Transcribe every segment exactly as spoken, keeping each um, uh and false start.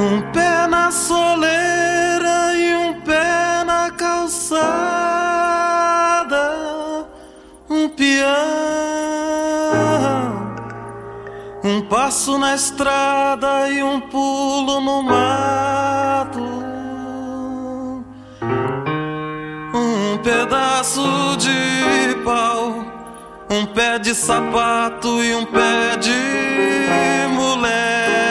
Um pé na soleira e um pé na calçada, um peão, um passo na estrada e um pulo no mato, um pedaço de pau, um pé de sapato e um pé de moleque.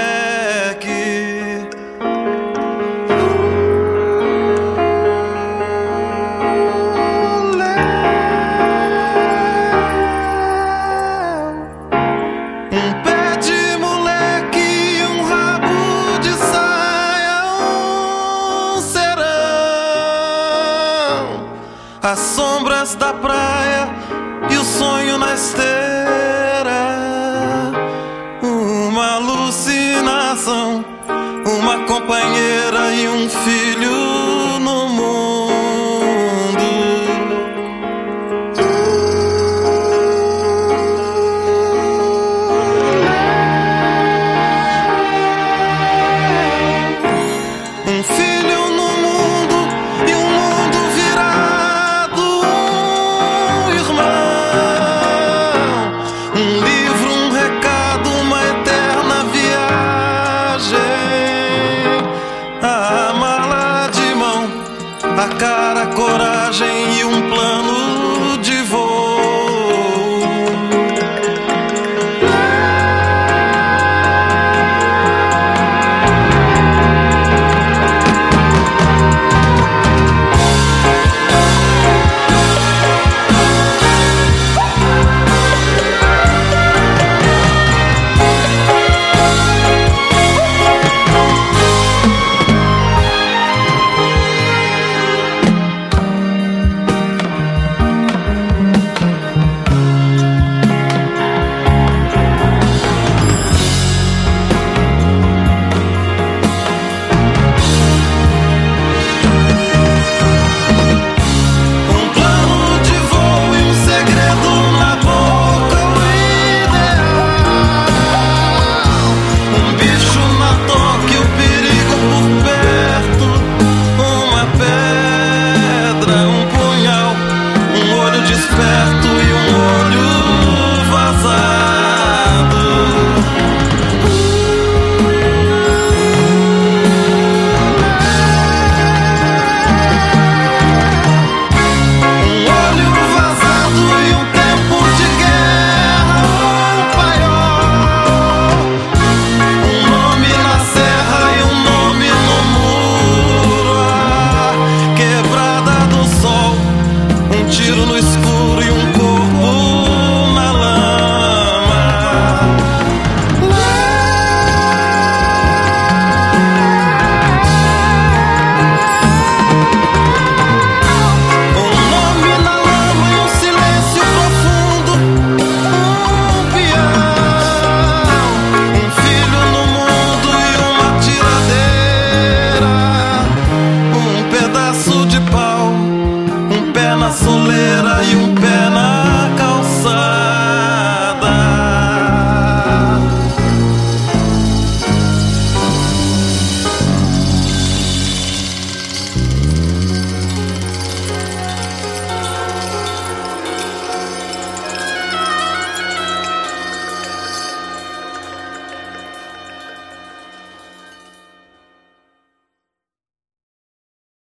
Um pé de moleque e um rabo de saia, um serão, as sombras da praia e o sonho na esteira, uma alucinação, uma companheira e um filho